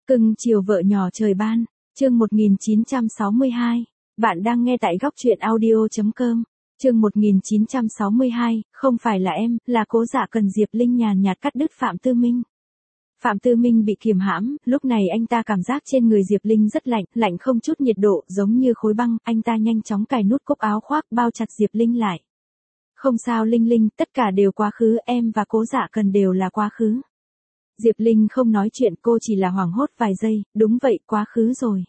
Cưng chiều vợ nhỏ trời ban, chương 1962. Bạn đang nghe tại góc truyện audio.com. Chương 1962, không phải là em, là Cố Dạ Cần. Diệp Linh nhàn nhạt cắt đứt Phạm Tư Minh. Phạm Tư Minh bị kiềm hãm, lúc này anh ta cảm giác trên người Diệp Linh rất lạnh, lạnh không chút nhiệt độ, giống như khối băng. Anh ta nhanh chóng cài nút cúc áo khoác, bao chặt Diệp Linh lại. Không sao Linh Linh, tất cả đều quá khứ, em và Cố Dạ Cần đều là quá khứ. Diệp Linh không nói chuyện, cô chỉ là hoảng hốt vài giây. Đúng vậy, quá khứ rồi.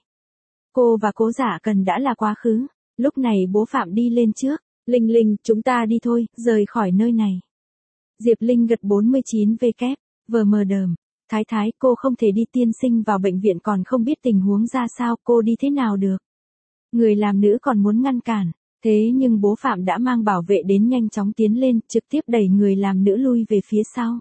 Cô và Cố Dạ Cần đã là quá khứ. Lúc này bố Phạm đi lên trước. Linh Linh, chúng ta đi thôi, rời khỏi nơi này. Diệp Linh gật 49 vk, vờ mờ đờm. Thái thái, cô không thể đi, tiên sinh vào bệnh viện còn không biết tình huống ra sao, cô đi thế nào được. Người làm nữ còn muốn ngăn cản. Thế nhưng bố Phạm đã mang bảo vệ đến, nhanh chóng tiến lên, trực tiếp đẩy người làm nữ lui về phía sau.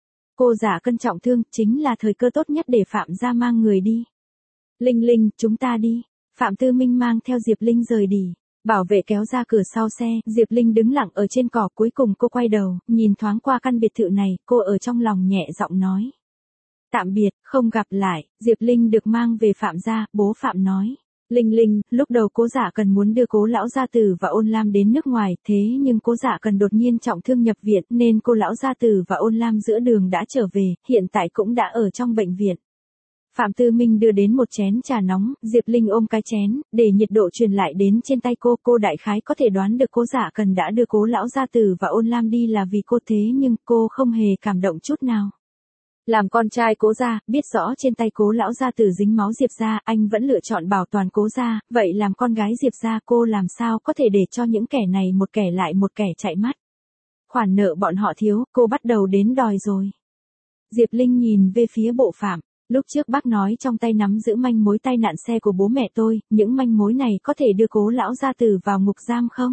Cô Dạ Cần trọng thương, chính là thời cơ tốt nhất để Phạm ra mang người đi. Linh Linh, chúng ta đi. Phạm Tư Minh mang theo Diệp Linh rời đi. Bảo vệ kéo ra cửa sau xe, Diệp Linh đứng lặng ở trên cỏ, cuối cùng cô quay đầu, nhìn thoáng qua căn biệt thự này, cô ở trong lòng nhẹ giọng nói. Tạm biệt, không gặp lại. Diệp Linh được mang về Phạm gia, bố Phạm nói. Linh Linh, lúc đầu Cố Dạ Cần muốn đưa Cố lão gia tử và Ôn Lam đến nước ngoài, thế nhưng Cố Dạ Cần đột nhiên trọng thương nhập viện nên cô lão gia tử và Ôn Lam giữa đường đã trở về, hiện tại cũng đã ở trong bệnh viện. Phạm Tư Minh đưa đến một chén trà nóng, Diệp Linh ôm cái chén, để nhiệt độ truyền lại đến trên tay cô đại khái có thể đoán được Cố Dạ Cần đã đưa Cố lão gia tử và Ôn Lam đi là vì cô, thế nhưng cô không hề cảm động chút nào. Làm con trai Cố gia, biết rõ trên tay Cố lão gia tử dính máu Diệp gia, anh vẫn lựa chọn bảo toàn Cố gia, vậy làm con gái Diệp gia cô làm sao có thể để cho những kẻ này một kẻ lại một kẻ chạy mất. Khoản nợ bọn họ thiếu, cô bắt đầu đến đòi rồi. Diệp Linh nhìn về phía bộ Phạm, lúc trước bác nói trong tay nắm giữ manh mối tai nạn xe của bố mẹ tôi, những manh mối này có thể đưa Cố lão gia tử vào ngục giam không?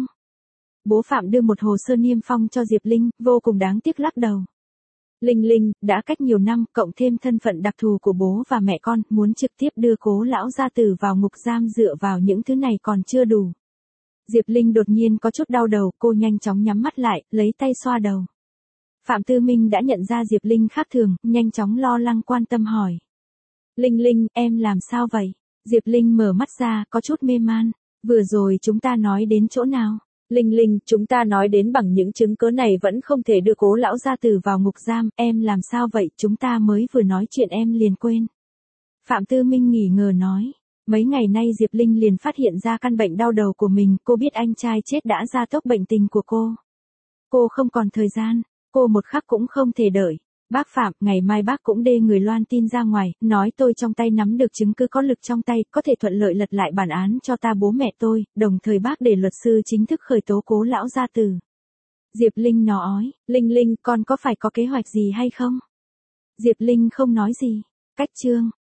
Bố Phạm đưa một hồ sơ niêm phong cho Diệp Linh, vô cùng đáng tiếc lắc đầu. Linh Linh, đã cách nhiều năm, cộng thêm thân phận đặc thù của bố và mẹ con, muốn trực tiếp đưa Cố lão gia tử vào ngục giam dựa vào những thứ này còn chưa đủ. Diệp Linh đột nhiên có chút đau đầu, cô nhanh chóng nhắm mắt lại, lấy tay xoa đầu. Phạm Tư Minh đã nhận ra Diệp Linh khác thường, nhanh chóng lo lắng quan tâm hỏi. Linh Linh, em làm sao vậy? Diệp Linh mở mắt ra, có chút mê man. Vừa rồi chúng ta nói đến chỗ nào? Linh Linh, chúng ta nói đến bằng những chứng cứ này vẫn không thể đưa Cố lão gia tử vào ngục giam, em làm sao vậy? Chúng ta mới vừa nói chuyện em liền quên. Phạm Tư Minh nghỉ ngờ nói. Mấy ngày nay Diệp Linh liền phát hiện ra căn bệnh đau đầu của mình, cô biết anh trai chết đã gia tốc bệnh tình của cô. Cô không còn thời gian, cô một khắc cũng không thể đợi. Bác Phạm, ngày mai bác cũng đê người loan tin ra ngoài, nói tôi trong tay nắm được chứng cứ có lực trong tay, có thể thuận lợi lật lại bản án cho ta bố mẹ tôi, đồng thời bác để luật sư chính thức khởi tố Cố lão gia tử. Diệp Linh nói, Linh Linh, con có phải có kế hoạch gì hay không? Diệp Linh không nói gì. Cách chương.